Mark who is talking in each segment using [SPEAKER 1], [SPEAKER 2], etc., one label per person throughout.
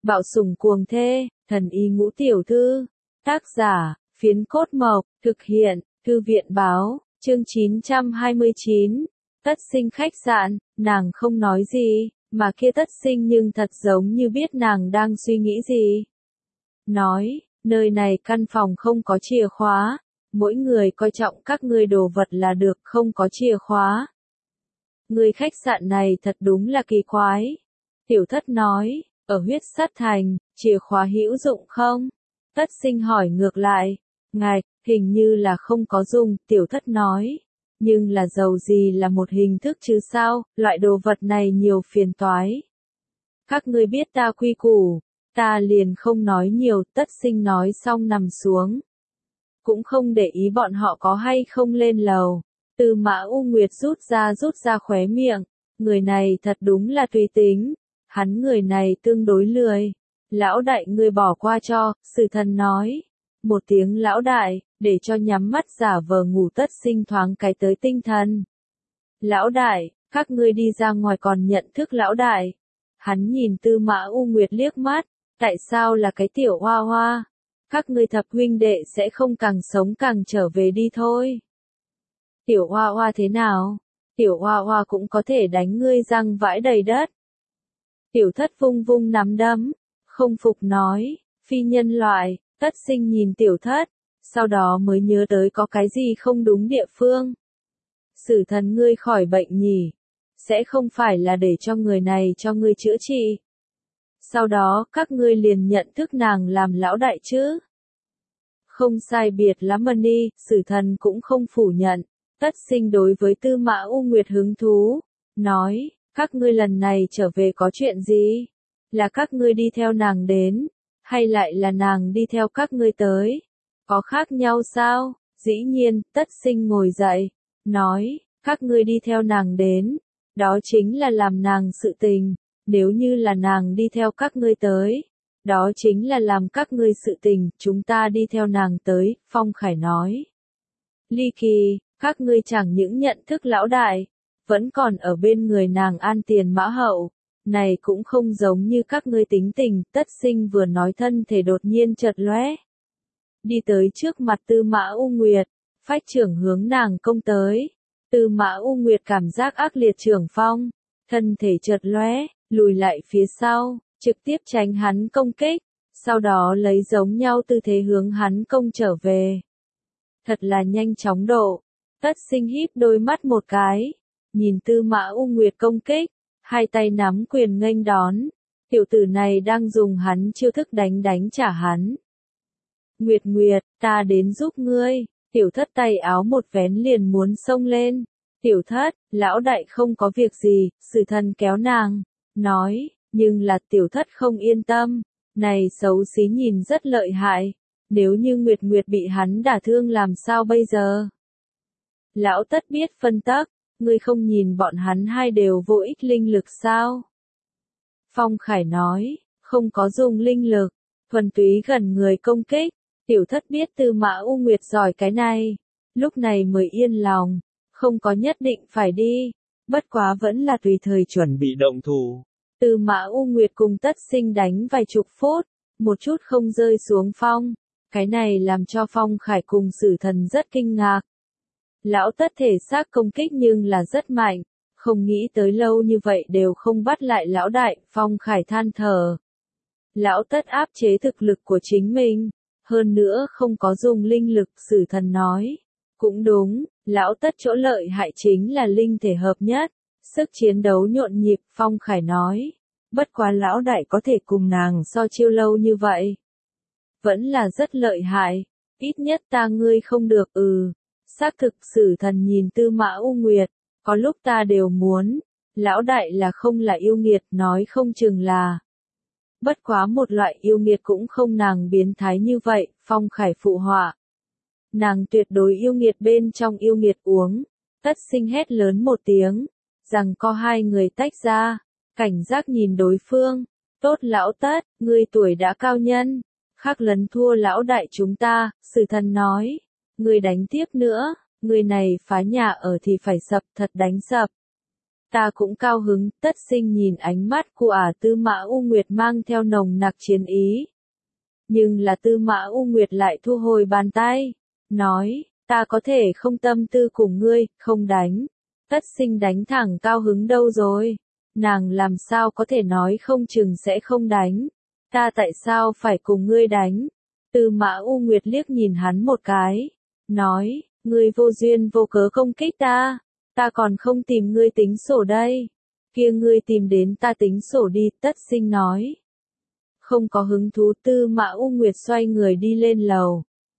[SPEAKER 1] Bạo sủng cuồng thê, thần y ngũ tiểu thư. Tác giả, Phiến Cốt Mộc, thực hiện, Thư viện báo, chương 929. Tất Sinh khách sạn, nàng không nói gì, mà kia Tất Sinh nhưng thật giống như biết nàng đang suy nghĩ gì. Nói, nơi này căn phòng không có chìa khóa, mỗi người coi trọng các ngươi đồ vật là được, không có chìa khóa. Người khách sạn này thật đúng là kỳ quái. Tiểu Thất nói, ở Huyết Sát Thành, chìa khóa hữu dụng không? Tất Sinh hỏi ngược lại, ngài, hình như là không có dùng, Tiểu Thất nói. Nhưng là dầu gì là một hình thức chứ sao, loại đồ vật này nhiều phiền toái. Các ngươi biết ta quy củ, ta liền không nói nhiều, Tất Sinh nói xong nằm xuống. Cũng không để ý bọn họ có hay không lên lầu. Tư Mã U Nguyệt rút ra khóe miệng, người này thật đúng là tùy tính, hắn người này tương đối lười. Lão đại ngươi bỏ qua cho, Sử Thần nói. Một tiếng lão đại, để cho nhắm mắt giả vờ ngủ Tất Sinh thoáng cái tới tinh thần. Lão đại, các ngươi đi ra ngoài còn nhận thức lão đại. Hắn nhìn Tư Mã U Nguyệt liếc mắt, tại sao là cái tiểu hoa hoa? Các ngươi thập huynh đệ sẽ không càng sống càng trở về đi thôi. Tiểu hoa hoa thế nào? Tiểu hoa hoa cũng có thể đánh ngươi răng vãi đầy đất. Tiểu Thất vung vung nắm đấm, không phục nói, phi nhân loại. Tất Sinh nhìn Tiểu Thất, sau đó mới nhớ tới có cái gì không đúng địa phương. Sử Thần ngươi khỏi bệnh nhỉ? Sẽ không phải là để cho người này cho ngươi chữa trị. Sau đó các ngươi liền nhận thức nàng làm lão đại chứ? Không sai biệt lắm đi, Sử Thần cũng không phủ nhận. Tất Sinh đối với Tư Mã U Nguyệt hứng thú, nói, các ngươi lần này trở về có chuyện gì? Là các ngươi đi theo nàng đến, hay lại là nàng đi theo các ngươi tới? Có khác nhau sao? Dĩ nhiên, Tất Sinh ngồi dậy, nói, các ngươi đi theo nàng đến, đó chính là làm nàng sự tình, nếu như là nàng đi theo các ngươi tới, đó chính là làm các ngươi sự tình, chúng ta đi theo nàng tới, Phong Khải nói. Ly kỳ, các ngươi chẳng những nhận thức lão đại, vẫn còn ở bên người nàng an tiền mã hậu, này cũng không giống như các ngươi tính tình. Tất Sinh vừa nói thân thể đột nhiên chợt lóe, đi tới trước mặt Tư Mã U Nguyệt, phách trưởng hướng nàng công tới. Tư Mã U Nguyệt cảm giác ác liệt trưởng phong, thân thể chợt lóe, lùi lại phía sau, trực tiếp tránh hắn công kích, sau đó lấy giống nhau tư thế hướng hắn công trở về. Thật là nhanh chóng độ. Tất Sinh híp đôi mắt một cái, nhìn Tư Mã U Nguyệt công kích, hai tay nắm quyền nghênh đón. Tiểu tử này đang dùng hắn chiêu thức đánh trả hắn. Nguyệt Nguyệt, ta đến giúp ngươi. Tiểu Thất tay áo một vén liền muốn xông lên. Tiểu Thất, lão đại không có việc gì, Sử Thần kéo nàng, nói, nhưng là Tiểu Thất không yên tâm, này xấu xí nhìn rất lợi hại, nếu như Nguyệt Nguyệt bị hắn đả thương làm sao bây giờ? Lão Tất biết phân tắc, ngươi không nhìn bọn hắn hai đều vô ích linh lực sao? Phong Khải nói, không có dùng linh lực, thuần túy gần người công kích. Tiểu Thất biết Tư Mã U Nguyệt giỏi cái này, lúc này mới yên lòng, không có nhất định phải đi, bất quá vẫn là tùy thời chuẩn bị động thủ. Tư Mã U Nguyệt cùng Tất Sinh đánh vài chục phút, một chút không rơi xuống phong, cái này làm cho Phong Khải cùng Sử Thần rất kinh ngạc. Lão Tất thể xác công kích nhưng là rất mạnh, không nghĩ tới lâu như vậy đều không bắt lại lão đại. Phong Khải than thở. Lão Tất áp chế thực lực của chính mình, hơn nữa không có dùng linh lực. Sử Thần nói, cũng đúng, lão Tất chỗ lợi hại chính là linh thể hợp nhất, sức chiến đấu nhộn nhịp. Phong Khải nói, bất quá lão đại có thể cùng nàng so chiêu lâu như vậy, vẫn là rất lợi hại, ít nhất ta ngươi không được. Xác thực. Sử Thần nhìn Tư Mã U Nguyệt, có lúc ta đều muốn, lão đại là không là yêu nghiệt, nói không chừng là. Bất quá một loại yêu nghiệt cũng không nàng biến thái như vậy. Phong Khải phụ họa. Nàng tuyệt đối yêu nghiệt bên trong yêu nghiệt uống. Tất Sinh hét lớn một tiếng, rằng có hai người tách ra, cảnh giác nhìn đối phương. Tốt lão Tất, ngươi tuổi đã cao nhân, khác lấn thua lão đại chúng ta. Sử Thần nói, ngươi đánh tiếp nữa, người này phá nhà ở thì phải sập, thật đánh sập. Ta cũng cao hứng. Tất Sinh nhìn ánh mắt của Tư Mã U Nguyệt mang theo nồng nặc chiến ý. Nhưng là Tư Mã U Nguyệt lại thu hồi bàn tay, nói, ta có thể không tâm tư cùng ngươi, không đánh. Tất Sinh đánh thẳng cao hứng đâu rồi? Nàng làm sao có thể nói không chừng sẽ không đánh? Ta tại sao phải cùng ngươi đánh? Tư Mã U Nguyệt liếc nhìn hắn một cái, nói, ngươi vô duyên vô cớ công kích ta, ta còn không tìm ngươi tính sổ đây. Kia ngươi tìm đến ta tính sổ đi, Tất Sinh nói. Không có hứng thú. Tư Mã U Nguyệt xoay người đi lên lầu.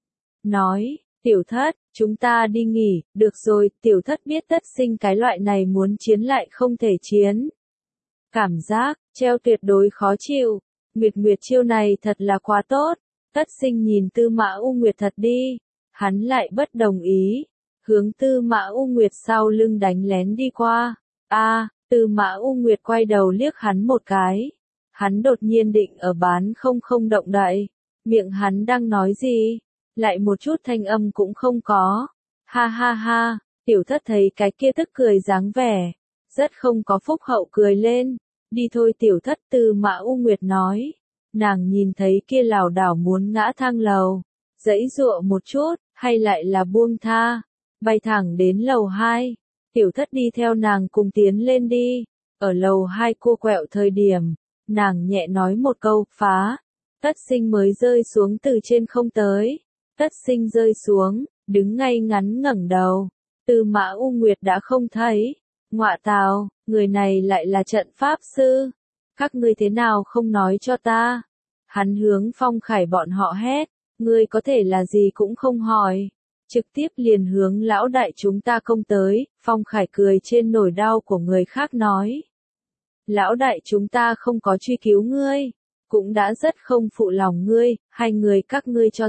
[SPEAKER 1] Nói, tiểu thất, chúng ta đi nghỉ, được rồi. Tiểu thất biết Tất Sinh cái loại này muốn chiến lại không thể chiến. Cảm giác, treo tuyệt đối khó chịu. Nguyệt chiêu này thật là quá tốt. Tất Sinh nhìn Tư Mã U Nguyệt thật đi. Hắn lại bất đồng ý. Hướng Tư Mã U Nguyệt sau lưng đánh lén đi qua. Tư Mã U Nguyệt quay đầu liếc hắn một cái. Hắn đột nhiên định ở bán không động đậy. Miệng hắn đang nói gì? Lại một chút thanh âm cũng không có. Ha ha ha, tiểu thất thấy cái kia tức cười dáng vẻ. Rất không có phúc hậu cười lên. Đi thôi tiểu thất. Tư Mã U Nguyệt nói. Nàng nhìn thấy kia lảo đảo muốn ngã thang lầu. Giãy giụa một chút, hay lại là buông tha. Bay thẳng đến lầu 2. Tiểu thất đi theo nàng cùng tiến lên đi. Ở lầu 2 cô quẹo thời điểm. Nàng nhẹ nói một câu, phá. Tất Sinh mới rơi xuống từ trên không tới. Tất Sinh rơi xuống, đứng ngay ngắn ngẩng đầu. Tư Mã U Nguyệt đã không thấy. Ngọa tào, người này lại là trận pháp sư. Các ngươi thế nào không nói cho ta? Hắn hướng Phong Khải bọn họ hét. Ngươi có thể là gì cũng không hỏi. Trực tiếp liền hướng lão đại chúng ta công tới. Phong Khải cười trên nỗi đau của người khác nói. Lão đại chúng ta không có truy cứu ngươi, cũng đã rất không phụ lòng ngươi, hai người các ngươi cho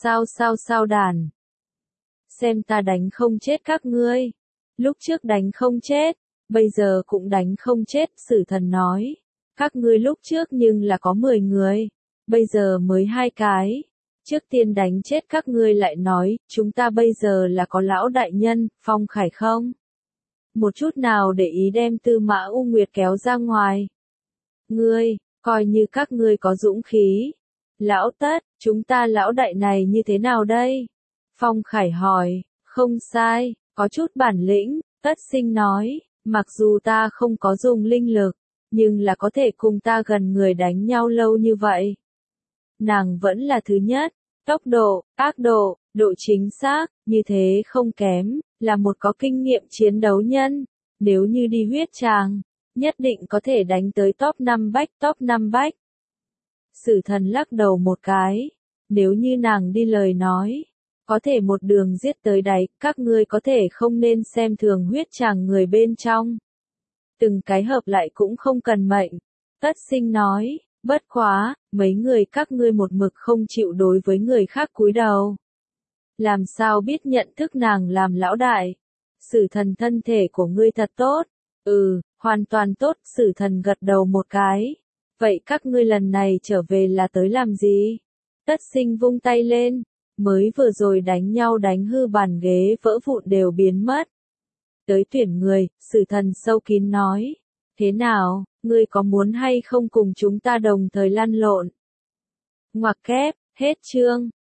[SPEAKER 1] sao đàn. Xem ta đánh không chết các ngươi. Lúc trước đánh không chết, bây giờ cũng đánh không chết. Sử Thần nói, các ngươi lúc trước nhưng là có 10 người, bây giờ mới 2 cái. Trước tiên đánh chết các ngươi lại nói, chúng ta bây giờ là có lão đại nhân. Phong Khải không một chút nào để ý đem Tư Mã U Nguyệt kéo ra ngoài. Ngươi, coi như các ngươi có dũng khí. Lão Tất, chúng ta lão đại này như thế nào đây? Phong Khải hỏi. Không sai, có chút bản lĩnh. Tất Sinh nói, mặc dù ta không có dùng linh lực, nhưng là có thể cùng ta gần người đánh nhau lâu như vậy. Nàng vẫn là thứ nhất. Tốc độ, ác độ, độ chính xác, như thế không kém, là một có kinh nghiệm chiến đấu nhân. Nếu như đi huyết tràng, nhất định có thể đánh tới top 5 bách. Sử Thần lắc đầu một cái. Nếu như nàng đi lời nói, có thể một đường giết tới đáy. Các ngươi có thể không nên xem thường huyết tràng người bên trong. Từng cái hợp lại cũng không cần mệnh. Tất Sinh nói. Bất quá, mấy người các ngươi một mực không chịu đối với người khác cúi đầu. Làm sao biết nhận thức nàng làm lão đại? Sử Thần thân thể của ngươi thật tốt. Hoàn toàn tốt. Sử Thần gật đầu một cái. Vậy các ngươi lần này trở về là tới làm gì? Tất Sinh vung tay lên. Mới vừa rồi đánh nhau đánh hư bàn ghế vỡ vụn đều biến mất. Tới tuyển người. Sử Thần sâu kín nói. Thế nào, ngươi có muốn hay không cùng chúng ta đồng thời lăn lộn? Ngoặc kép, hết chương.